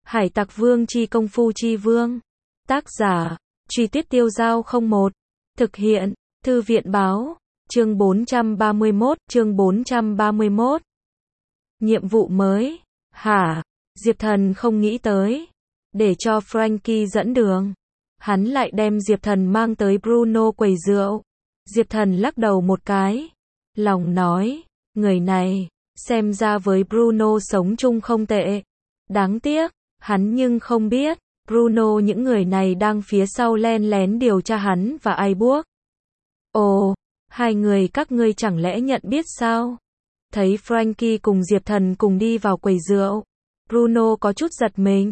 Hải Tặc Vương chi công phu chi vương. Tác giả, Truy Tuyết Tiêu Dao 01. Thực hiện, Thư viện Báo. Chương 431. Nhiệm vụ mới. Hả? Diệp Thần không nghĩ tới. Để cho Frankie dẫn đường. Hắn lại đem Diệp Thần mang tới Bruno quầy rượu. Diệp Thần lắc đầu một cái. Lòng nói, người này, xem ra với Bruno sống chung không tệ. Đáng tiếc, hắn nhưng không biết, Bruno những người này đang phía sau len lén điều tra hắn và ai buộc. Ồ, hai người các ngươi chẳng lẽ nhận biết sao? Thấy Frankie cùng Diệp Thần cùng đi vào quầy rượu, Bruno có chút giật mình.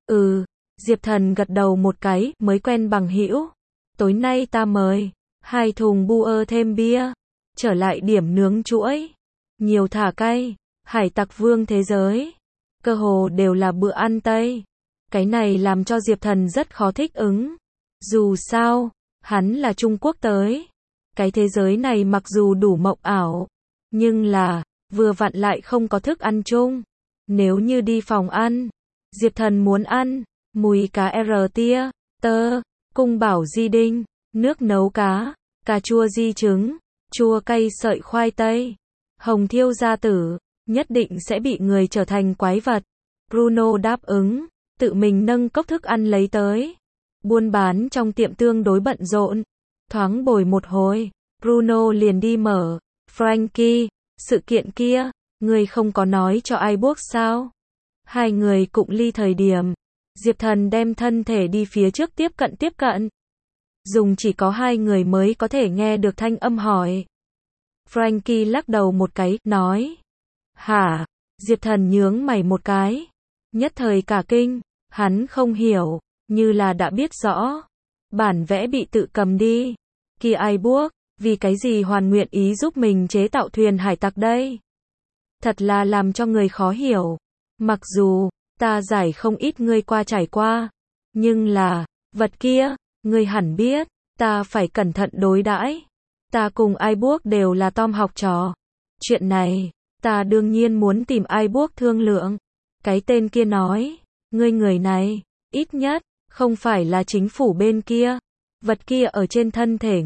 Diệp Thần gật đầu một cái, mới quen bằng hữu. Tối nay ta mời 2 thùng bua thêm bia, trở lại điểm nướng chuỗi, nhiều thả cay, Hải Tặc Vương thế giới. Cơ hồ đều là bữa ăn Tây. Cái này làm cho Diệp Thần rất khó thích ứng. Dù sao, hắn là Trung Quốc tới. Cái thế giới này mặc dù đủ mộng ảo, nhưng là, vừa vặn lại không có thức ăn chung. Nếu như đi phòng ăn, Diệp Thần muốn ăn mùi cá tia, tơ, cung bảo di đinh, nước nấu cá, cà chua di trứng, chua cay sợi khoai tây, hồng thiêu gia tử, nhất định sẽ bị người trở thành quái vật. Bruno đáp ứng, tự mình nâng cốc thức ăn lấy tới. Buôn bán trong tiệm tương đối bận rộn. Thoáng bồi một hồi, Bruno liền đi mở. Frankie, sự kiện kia, người không có nói cho ai buộc sao? Hai người cụng ly thời điểm, Diệp Thần đem thân thể đi phía trước tiếp cận. Dùng chỉ có 2 người mới có thể nghe được thanh âm hỏi. Frankie lắc đầu một cái, nói. Hả? Diệp Thần nhướng mày một cái. Nhất thời cả kinh, hắn không hiểu, như là đã biết rõ. Bản vẽ bị tự cầm đi. Kia ai buộc, vì cái gì hoàn nguyện ý giúp mình chế tạo thuyền hải tặc đây? Thật là làm cho người khó hiểu. Mặc dù, ta giải không ít ngươi qua trải qua. Nhưng là, vật kia, ngươi hẳn biết, ta phải cẩn thận đối đãi. Ta cùng ai buộc đều là Tom học trò. Chuyện này, ta đương nhiên muốn tìm ai buộc thương lượng. Cái tên kia nói, ngươi người này, ít nhất, không phải là chính phủ bên kia. Vật kia ở trên thân thể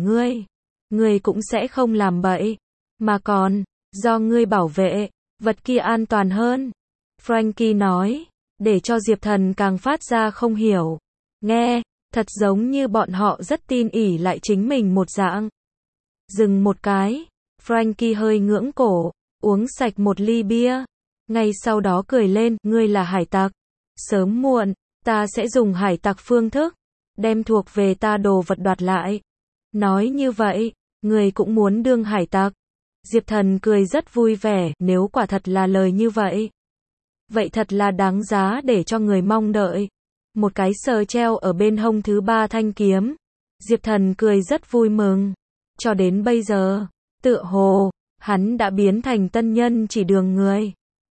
ngươi cũng sẽ không làm bậy. Mà còn, do ngươi bảo vệ, vật kia an toàn hơn. Frankie nói, để cho Diệp Thần càng phát ra không hiểu. Nghe, thật giống như bọn họ rất tin ỉ lại chính mình một dạng. Dừng một cái, Frankie hơi ngưỡng cổ, uống sạch một ly bia. Ngay sau đó cười lên, ngươi là hải tặc. Sớm muộn, ta sẽ dùng hải tặc phương thức, đem thuộc về ta đồ vật đoạt lại. Nói như vậy, ngươi cũng muốn đương hải tặc. Diệp Thần cười rất vui vẻ, nếu quả thật là lời như vậy. Vậy thật là đáng giá để cho người mong đợi. Một cái sờ treo ở bên hông thứ 3 thanh kiếm. Diệp Thần cười rất vui mừng. Cho đến bây giờ, tựa hồ, hắn đã biến thành tân nhân chỉ đường người.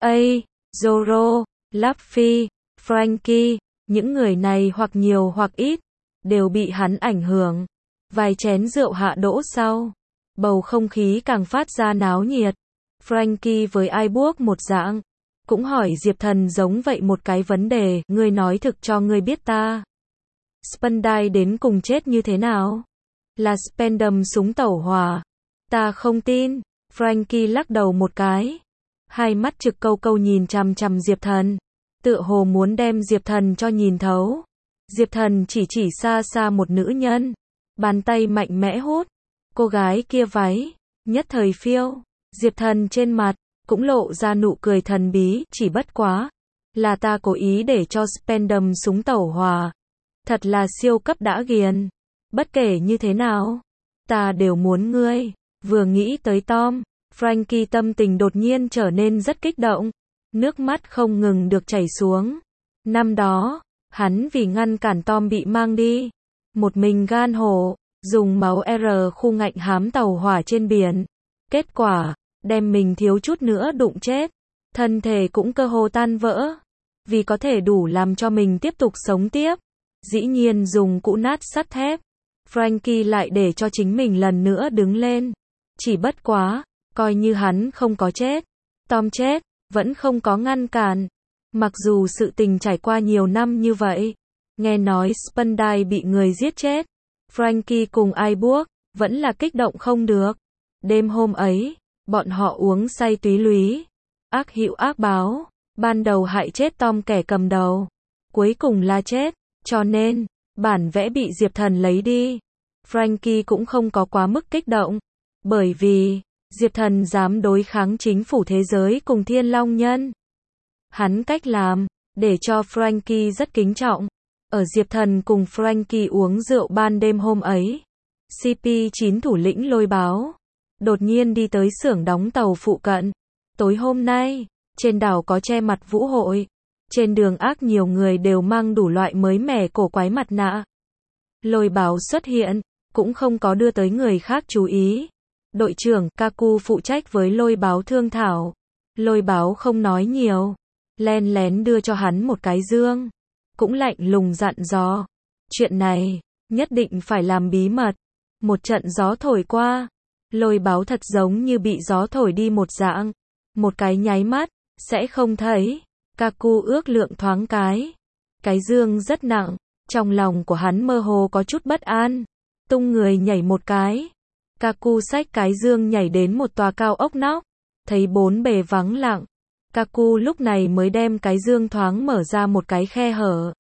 Zoro, Luffy, Frankie, những người này hoặc nhiều hoặc ít, đều bị hắn ảnh hưởng. Vài chén rượu hạ đỗ sau, bầu không khí càng phát ra náo nhiệt. Frankie với ai buộc một dạng, cũng hỏi Diệp Thần giống vậy một cái vấn đề, ngươi nói thực cho ngươi biết ta. Spandai đến cùng chết như thế nào? Là Spandam súng tẩu hỏa. Ta không tin. Frankie lắc đầu một cái. Hai mắt trực câu nhìn chằm chằm Diệp Thần. Tựa hồ muốn đem Diệp Thần cho nhìn thấu. Diệp Thần chỉ xa xa một nữ nhân. Bàn tay mạnh mẽ hút. Cô gái kia váy, nhất thời phiêu. Diệp Thần trên mặt, cũng lộ ra nụ cười thần bí, chỉ bất quá. Là ta cố ý để cho Spandam súng tẩu hỏa. Thật là siêu cấp đã ghiền. Bất kể như thế nào, ta đều muốn ngươi. Vừa nghĩ tới Tom, Frankie tâm tình đột nhiên trở nên rất kích động. Nước mắt không ngừng được chảy xuống. Năm đó, hắn vì ngăn cản Tom bị mang đi. Một mình gan hổ, dùng máu khu ngạnh hám tàu hỏa trên biển. Kết quả, đem mình thiếu chút nữa đụng chết. Thân thể cũng cơ hồ tan vỡ. Vì có thể đủ làm cho mình tiếp tục sống tiếp. Dĩ nhiên dùng cũ nát sắt thép. Frankie lại để cho chính mình lần nữa đứng lên. Chỉ bất quá, coi như hắn không có chết. Tom chết, vẫn không có ngăn cản. Mặc dù sự tình trải qua nhiều năm như vậy, nghe nói Spandai bị người giết chết, Frankie cùng Ibuok vẫn là kích động không được. Đêm hôm ấy, bọn họ uống say túy lúy, ác hữu ác báo, ban đầu hại chết Tom kẻ cầm đầu, cuối cùng là chết, cho nên, bản vẽ bị Diệp Thần lấy đi. Frankie cũng không có quá mức kích động, bởi vì, Diệp Thần dám đối kháng chính phủ thế giới cùng Thiên Long Nhân. Hắn cách làm, để cho Frankie rất kính trọng. Ở Diệp Thần cùng Frankie uống rượu ban đêm hôm ấy, CP9 thủ lĩnh Lôi Báo đột nhiên đi tới xưởng đóng tàu phụ cận. Tối hôm nay, trên đảo có che mặt vũ hội. Trên đường ác nhiều người đều mang đủ loại mới mẻ cổ quái mặt nạ. Lôi Báo xuất hiện, cũng không có đưa tới người khác chú ý. Đội trưởng Kaku phụ trách với Lôi Báo thương thảo. Lôi Báo không nói nhiều, len lén đưa cho hắn một cái dương, cũng lạnh lùng dặn dò, chuyện này nhất định phải làm bí mật. Một trận gió thổi qua, Lôi Báo thật giống như bị gió thổi đi một dạng, một cái nháy mắt sẽ không thấy. Kaku ước lượng thoáng cái dương rất nặng, trong lòng của hắn mơ hồ có chút bất an, tung người nhảy một cái. Kaku xách cái dương nhảy đến một tòa cao ốc nóc, thấy bốn bề vắng lặng. Kaku lúc này mới đem cái dương thoáng mở ra một cái khe hở.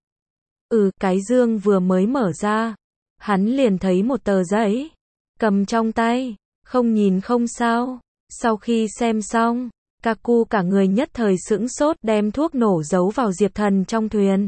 Cái dương vừa mới mở ra, hắn liền thấy một tờ giấy, cầm trong tay, không nhìn không sao. Sau khi xem xong, Kaku cả người nhất thời sững sốt đem thuốc nổ giấu vào Diệp Thần trong thuyền.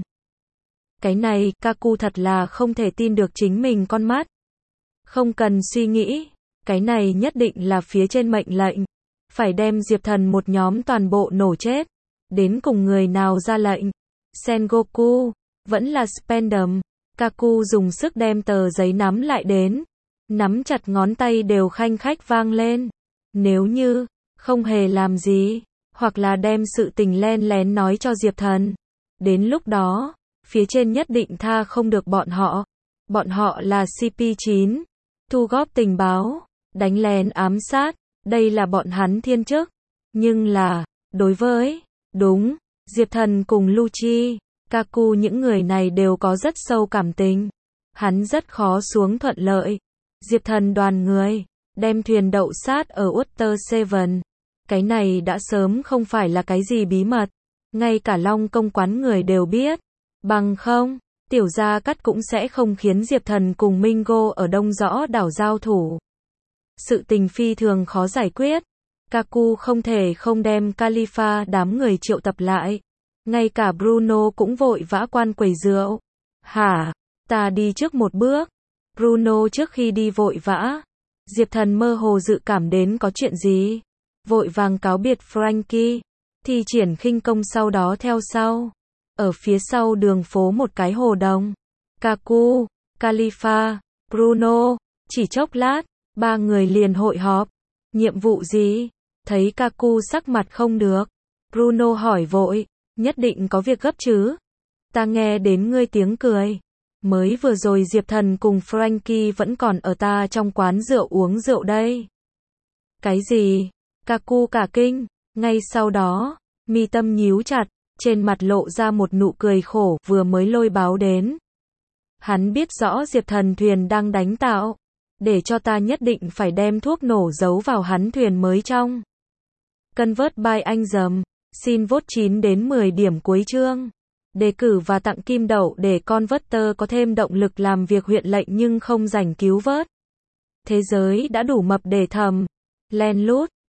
Cái này, Kaku thật là không thể tin được chính mình con mắt. Không cần suy nghĩ, cái này nhất định là phía trên mệnh lệnh. Phải đem Diệp Thần một nhóm toàn bộ nổ chết. Đến cùng người nào ra lệnh? Sengoku, vẫn là Spandam. Kaku dùng sức đem tờ giấy nắm lại đến. Nắm chặt ngón tay đều khanh khách vang lên. Nếu như không hề làm gì, hoặc là đem sự tình len lén nói cho Diệp Thần, đến lúc đó, phía trên nhất định tha không được bọn họ. Bọn họ là CP9, thu góp tình báo, đánh lén ám sát, đây là bọn hắn thiên chức. Nhưng là, đối với, đúng, Diệp Thần cùng Lucci, Kaku những người này đều có rất sâu cảm tình. Hắn rất khó xuống thuận lợi. Diệp Thần đoàn người, đem thuyền đậu sát ở Water Seven. Cái này đã sớm không phải là cái gì bí mật. Ngay cả Long công quán người đều biết. Bằng không, Tiểu Gia Cát cũng sẽ không khiến Diệp Thần cùng Mingo ở Đông Rõ đảo giao thủ. Sự tình phi thường khó giải quyết. Kaku không thể không đem Khalifa đám người triệu tập lại. Ngay cả Bruno cũng vội vã quan quầy rượu. Hả? Ta đi trước một bước. Bruno trước khi đi vội vã. Diệp Thần mơ hồ dự cảm đến có chuyện gì. Vội vàng cáo biệt Frankie. Thi triển khinh công sau đó theo sau. Ở phía sau đường phố một cái hồ đồng. Kaku, Khalifa, Bruno. Chỉ chốc lát, ba người liền hội họp. Nhiệm vụ gì? Thấy Kaku sắc mặt không được. Bruno hỏi vội. Nhất định có việc gấp chứ? Ta nghe đến ngươi tiếng cười. Mới vừa rồi Diệp Thần cùng Frankie vẫn còn ở ta trong quán rượu uống rượu đây. Cái gì? Kaku cả kinh. Ngay sau đó, mi tâm nhíu chặt, trên mặt lộ ra một nụ cười khổ vừa mới Lôi Báo đến. Hắn biết rõ Diệp Thần thuyền đang đánh tạo. Để cho ta nhất định phải đem thuốc nổ giấu vào hắn thuyền mới trong. Convert by anh dầm. Xin vote 9 đến 10 điểm cuối chương. Đề cử và tặng kim đậu để Converter có thêm động lực làm việc huyện lệnh nhưng không rảnh cứu vớt. Thế giới đã đủ mập để thầm. Len lút.